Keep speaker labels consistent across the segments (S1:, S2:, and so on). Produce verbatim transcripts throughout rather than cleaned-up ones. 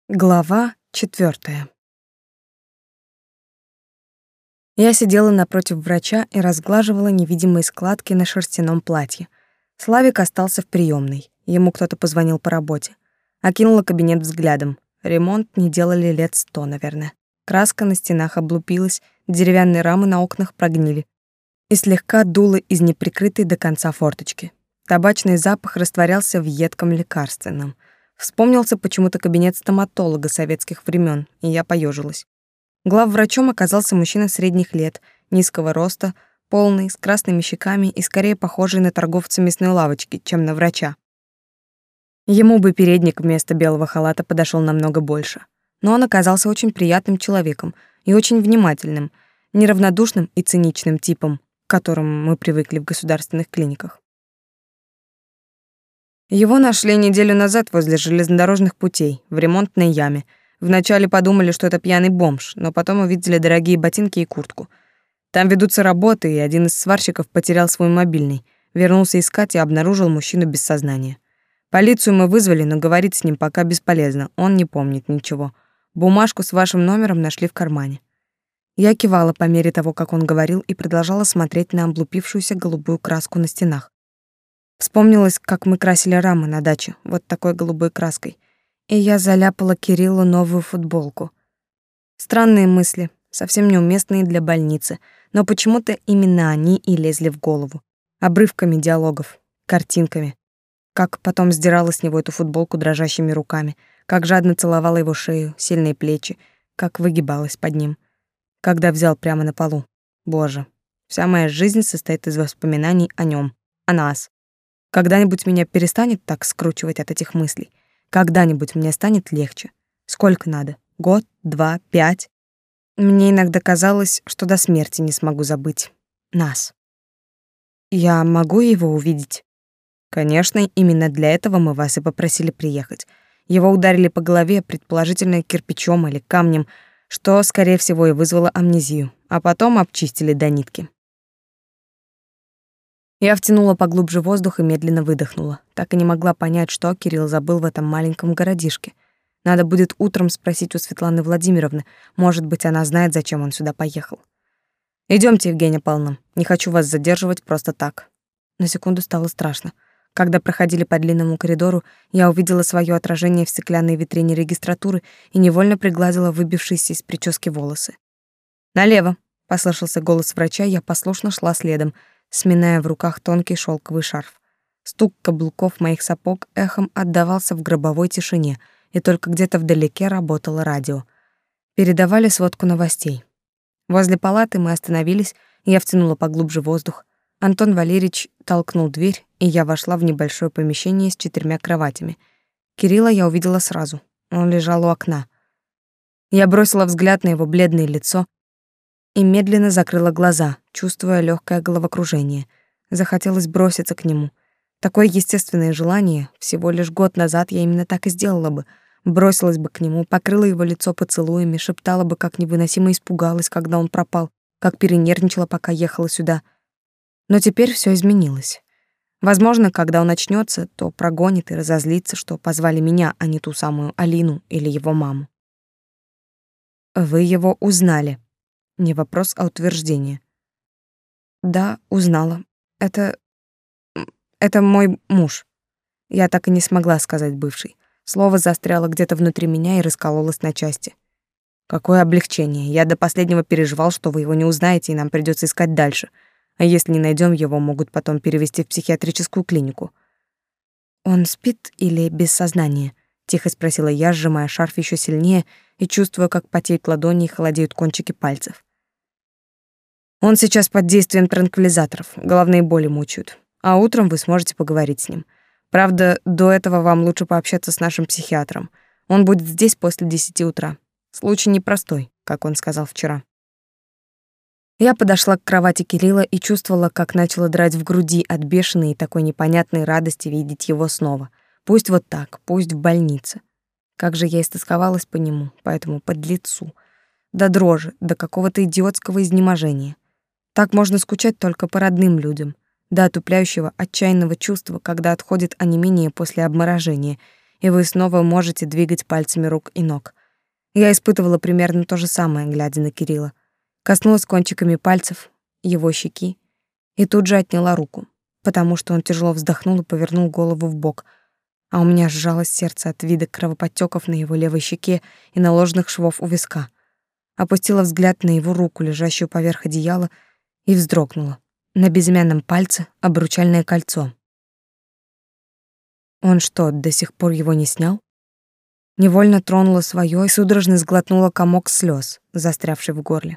S1: Глава четвёртая. Я сидела напротив врача и разглаживала невидимые складки на шерстяном платье. Славик остался в приёмной. Ему кто-то позвонил по работе. Окинула кабинет взглядом. Ремонт не делали лет сто, наверное. Краска на стенах облупилась, деревянные рамы на окнах прогнили. И слегка дуло из неприкрытой до конца форточки. Табачный запах растворялся в едком лекарственном. Вспомнился почему-то кабинет стоматолога советских времен, и я поежилась. Главврачом оказался мужчина средних лет, низкого роста, полный, с красными щеками и скорее похожий на торговца мясной лавочки, чем на врача. Ему бы передник вместо белого халата подошел намного больше. Но он оказался очень приятным человеком и очень внимательным, неравнодушным и циничным типом, к которым мы привыкли в государственных клиниках. Его нашли неделю назад возле железнодорожных путей, в ремонтной яме. Вначале подумали, что это пьяный бомж, но потом увидели дорогие ботинки и куртку. Там ведутся работы, и один из сварщиков потерял свой мобильный. Вернулся искать и обнаружил мужчину без сознания. Полицию мы вызвали, но говорить с ним пока бесполезно, он не помнит ничего. Бумажку с вашим номером нашли в кармане. Я кивала по мере того, как он говорил, и продолжала смотреть на облупившуюся голубую краску на стенах. Вспомнилось, как мы красили рамы на даче, вот такой голубой краской. И я заляпала Кириллу новую футболку. Странные мысли, совсем неуместные для больницы, но почему-то именно они и лезли в голову. Обрывками диалогов, картинками. Как потом сдирала с него эту футболку дрожащими руками, как жадно целовала его шею, сильные плечи, как выгибалась под ним. Когда взял прямо на полу. Боже, вся моя жизнь состоит из воспоминаний о нем, о нас. Когда-нибудь меня перестанет так скручивать от этих мыслей? Когда-нибудь мне станет легче? Сколько надо? Год, два, пять? Мне иногда казалось, что до смерти не смогу забыть нас. Я могу его увидеть? Конечно, именно для этого мы вас и попросили приехать. Его ударили по голове, предположительно кирпичом или камнем, что, скорее всего, и вызвало амнезию, а потом обчистили до нитки. Я втянула поглубже воздух и медленно выдохнула. Так и не могла понять, что Кирилл забыл в этом маленьком городишке. Надо будет утром спросить у Светланы Владимировны. Может быть, она знает, зачем он сюда поехал. Идемте, Евгения Павловна. Не хочу вас задерживать просто так. На секунду стало страшно. Когда проходили по длинному коридору, я увидела свое отражение в стеклянной витрине регистратуры и невольно пригладила выбившиеся из прически волосы. «Налево!» — послышался голос врача, я послушно шла следом, сминая в руках тонкий шелковый шарф. Стук каблуков моих сапог эхом отдавался в гробовой тишине, и только где-то вдалеке работало радио. Передавали сводку новостей. Возле палаты мы остановились, и я втянула поглубже воздух. Антон Валерьевич толкнул дверь, и я вошла в небольшое помещение с четырьмя кроватями. Кирилла я увидела сразу. Он лежал у окна. Я бросила взгляд на его бледное лицо и медленно закрыла глаза, чувствуя легкое головокружение. Захотелось броситься к нему. Такое естественное желание, всего лишь год назад я именно так и сделала бы. Бросилась бы к нему, покрыла его лицо поцелуями, шептала бы, как невыносимо испугалась, когда он пропал, как перенервничала, пока ехала сюда. Но теперь все изменилось. Возможно, когда он очнется, то прогонит и разозлится, что позвали меня, а не ту самую Алину или его маму. «Вы его узнали?» Не вопрос, а утверждение. Да, узнала. Это... это мой муж. Я так и не смогла сказать бывший. Слово застряло где-то внутри меня и раскололось на части. Какое облегчение. Я до последнего переживал, что вы его не узнаете, и нам придется искать дальше. А если не найдем его, могут потом перевести в психиатрическую клинику. Он спит или без сознания? Тихо спросила я, сжимая шарф еще сильнее и чувствуя, как потеют ладони и холодеют кончики пальцев. Он сейчас под действием транквилизаторов, головные боли мучают. А утром вы сможете поговорить с ним. Правда, до этого вам лучше пообщаться с нашим психиатром. Он будет здесь после десяти утра. Случай непростой, как он сказал вчера. Я подошла к кровати Кирилла и чувствовала, как начала драть в груди от бешеной и такой непонятной радости видеть его снова. Пусть вот так, пусть в больнице. Как же я истосковалась по нему, по этому подлецу. До дрожи, до какого-то идиотского изнеможения. Так можно скучать только по родным людям, до отупляющего, отчаянного чувства, когда отходит онемение после обморожения, и вы снова можете двигать пальцами рук и ног. Я испытывала примерно то же самое, глядя на Кирилла. Коснулась кончиками пальцев его щеки и тут же отняла руку, потому что он тяжело вздохнул и повернул голову в бок, а у меня сжалось сердце от вида кровоподтёков на его левой щеке и наложенных швов у виска. Опустила взгляд на его руку, лежащую поверх одеяла, и вздрогнула. На безымянном пальце обручальное кольцо. Он что, до сих пор его не снял? Невольно тронула своё и судорожно сглотнула комок слёз, застрявший в горле.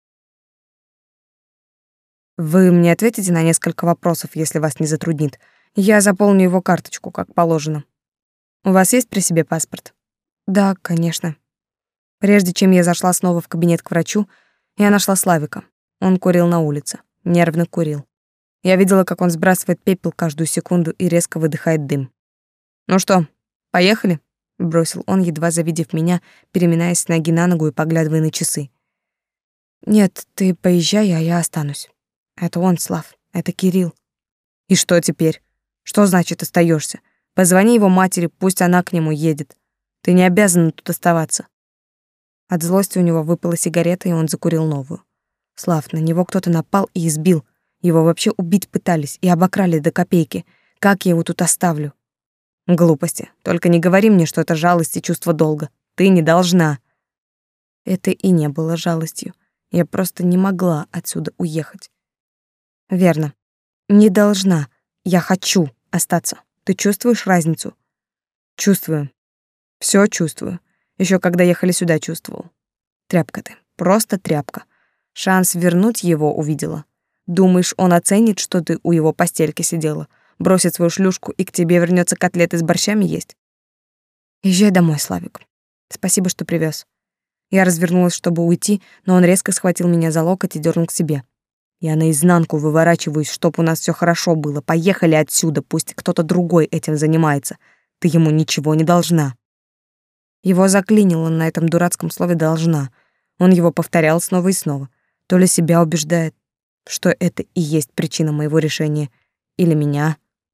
S1: Вы мне ответите на несколько вопросов, если вас не затруднит. Я заполню его карточку, как положено. У вас есть при себе паспорт? Да, конечно. Прежде чем я зашла снова в кабинет к врачу, я нашла Славика. Он курил на улице, нервно курил. Я видела, как он сбрасывает пепел каждую секунду и резко выдыхает дым. «Ну что, поехали?» — бросил он, едва завидев меня, переминаясь с ноги на ногу и поглядывая на часы. «Нет, ты поезжай, а я останусь. Это он, Слав, это Кирилл». «И что теперь? Что значит остаешься? Позвони его матери, пусть она к нему едет. Ты не обязана тут оставаться». От злости у него выпала сигарета, и он закурил новую. «Слав, на него кто-то напал и избил. Его вообще убить пытались и обокрали до копейки. Как я его тут оставлю?» «Глупости. Только не говори мне, что это жалость и чувство долга. Ты не должна». Это и не было жалостью. Я просто не могла отсюда уехать. Верно. Не должна. Я хочу остаться. Ты чувствуешь разницу? Чувствую. Всё чувствую. Ещё когда ехали сюда, чувствовал. Тряпка ты. Просто тряпка. Шанс вернуть его увидела. Думаешь, он оценит, что ты у его постельки сидела? Бросит свою шлюшку и к тебе вернётся котлеты с борщами есть? Езжай домой, Славик. Спасибо, что привёз. Я развернулась, чтобы уйти, но он резко схватил меня за локоть и дернул к себе. Я наизнанку выворачиваюсь, чтоб у нас всё хорошо было. Поехали отсюда, пусть кто-то другой этим занимается. Ты ему ничего не должна. Его заклинило на этом дурацком слове «должна». Он его повторял снова и снова. То ли себя убеждает, что это и есть причина моего решения, или меня.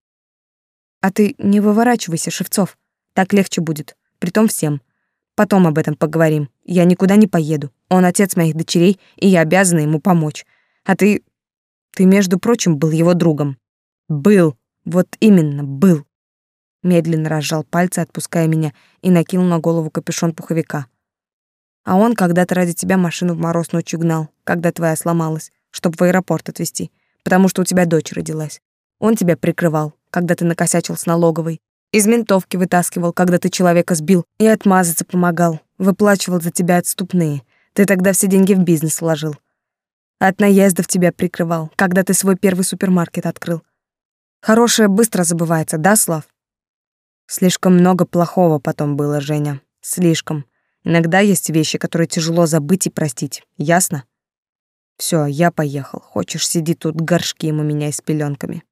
S1: А ты не выворачивайся, Шевцов. Так легче будет, притом всем. Потом об этом поговорим. Я никуда не поеду. Он отец моих дочерей, и я обязана ему помочь. А ты... Ты, между прочим, был его другом. Был. Вот именно, был. Медленно разжал пальцы, отпуская меня, и накинул на голову капюшон пуховика. А он когда-то ради тебя машину в мороз ночью гнал, когда твоя сломалась, чтобы в аэропорт отвезти, потому что у тебя дочь родилась. Он тебя прикрывал, когда ты накосячил с налоговой. Из ментовки вытаскивал, когда ты человека сбил, и отмазаться помогал. Выплачивал за тебя отступные. Ты тогда все деньги в бизнес вложил. От наездов тебя прикрывал, когда ты свой первый супермаркет открыл. Хорошее быстро забывается, да, Слав? Слишком много плохого потом было, Женя. Слишком. Иногда есть вещи, которые тяжело забыть и простить. Ясно? Всё, я поехал. Хочешь, сиди тут, горшки ему меняй с пелёнками.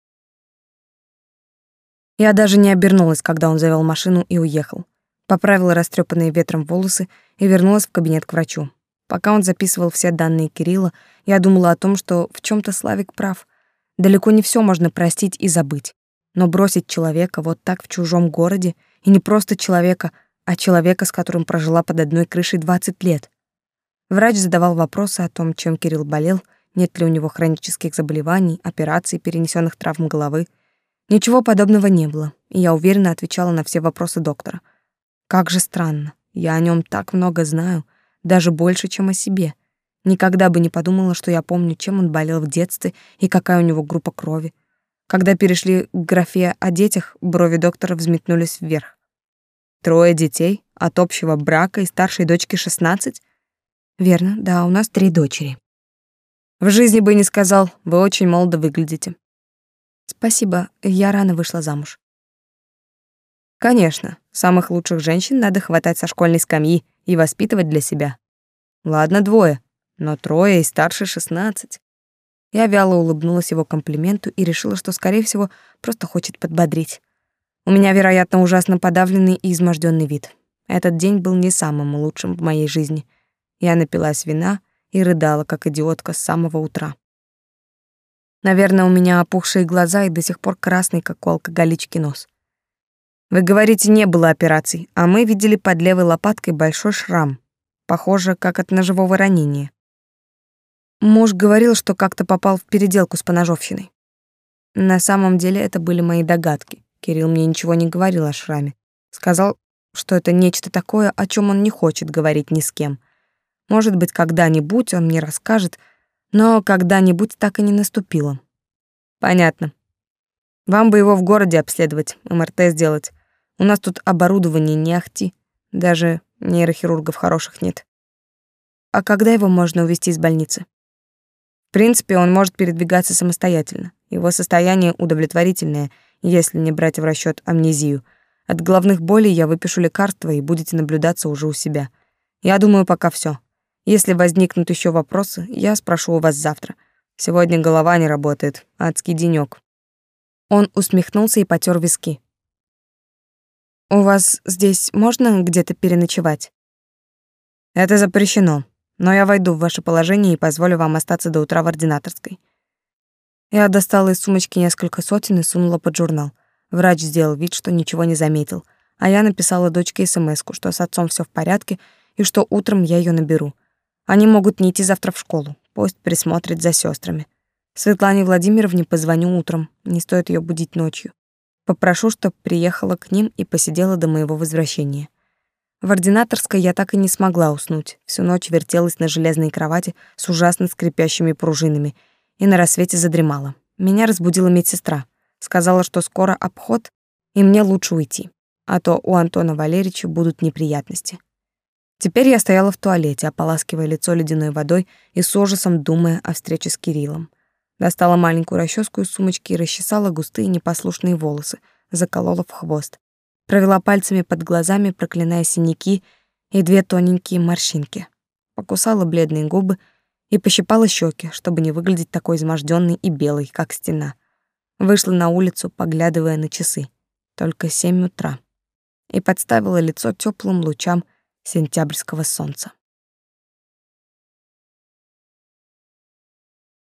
S1: Я даже не обернулась, когда он завёл машину и уехал. Поправила растрёпанные ветром волосы и вернулась в кабинет к врачу. Пока он записывал все данные Кирилла, я думала о том, что в чём-то Славик прав. Далеко не всё можно простить и забыть. Но бросить человека вот так в чужом городе, и не просто человека, а человека, с которым прожила под одной крышей двадцать лет. Врач задавал вопросы о том, чем Кирилл болел, нет ли у него хронических заболеваний, операций, перенесенных травм головы. Ничего подобного не было, и я уверенно отвечала на все вопросы доктора. Как же странно, я о нем так много знаю, даже больше, чем о себе. Никогда бы не подумала, что я помню, чем он болел в детстве и какая у него группа крови. Когда перешли к графе о детях, брови доктора взметнулись вверх. Трое детей, от общего брака и старшей дочки шестнадцать? Верно, да, у нас три дочери. В жизни бы не сказал, вы очень молодо выглядите. Спасибо, я рано вышла замуж. Конечно, самых лучших женщин надо хватать со школьной скамьи и воспитывать для себя. Ладно, двое, но трое и старше шестнадцать. Я вяло улыбнулась его комплименту и решила, что, скорее всего, просто хочет подбодрить. У меня, вероятно, ужасно подавленный и измождённый вид. Этот день был не самым лучшим в моей жизни. Я напилась вина и рыдала, как идиотка, с самого утра. Наверное, у меня опухшие глаза и до сих пор красный, как у алкоголички, нос. Вы говорите, не было операций, а мы видели под левой лопаткой большой шрам, похоже, как от ножевого ранения. Муж говорил, что как-то попал в переделку с поножовщиной. На самом деле это были мои догадки. Кирилл мне ничего не говорил о шраме. Сказал, что это нечто такое, о чем он не хочет говорить ни с кем. Может быть, когда-нибудь он мне расскажет, но когда-нибудь так и не наступило. Понятно. Вам бы его в городе обследовать, эм эр тэ сделать. У нас тут оборудование не ахти, даже нейрохирургов хороших нет. А когда его можно увезти из больницы? В принципе, он может передвигаться самостоятельно. Его состояние удовлетворительное, если не брать в расчет амнезию. От головных болей я выпишу лекарства, и будете наблюдаться уже у себя. Я думаю, пока все. Если возникнут еще вопросы, я спрошу у вас завтра. Сегодня голова не работает, адский денёк. Он усмехнулся и потер виски. У вас здесь можно где-то переночевать? Это запрещено, но я войду в ваше положение и позволю вам остаться до утра в ординаторской. Я достала из сумочки несколько сотен и сунула под журнал. Врач сделал вид, что ничего не заметил, а я написала дочке смску, что с отцом все в порядке и что утром я ее наберу. Они могут не идти завтра в школу, пусть присмотрит за сестрами. Светлане Владимировне позвоню утром, не стоит ее будить ночью. Попрошу, чтоб приехала к ним и посидела до моего возвращения. В ординаторской я так и не смогла уснуть. Всю ночь вертелась на железной кровати с ужасно скрипящими пружинами и на рассвете задремала. Меня разбудила медсестра. Сказала, что скоро обход, и мне лучше уйти, а то у Антона Валерьевича будут неприятности. Теперь я стояла в туалете, ополаскивая лицо ледяной водой и с ужасом думая о встрече с Кириллом. Достала маленькую расческу из сумочки и расчесала густые непослушные волосы, заколола в хвост. Провела пальцами под глазами, проклиная синяки и две тоненькие морщинки. Покусала бледные губы и пощипала щеки, чтобы не выглядеть такой измождённой и белой, как стена. Вышла на улицу, поглядывая на часы. Только семь утра. И подставила лицо теплым лучам сентябрьского солнца.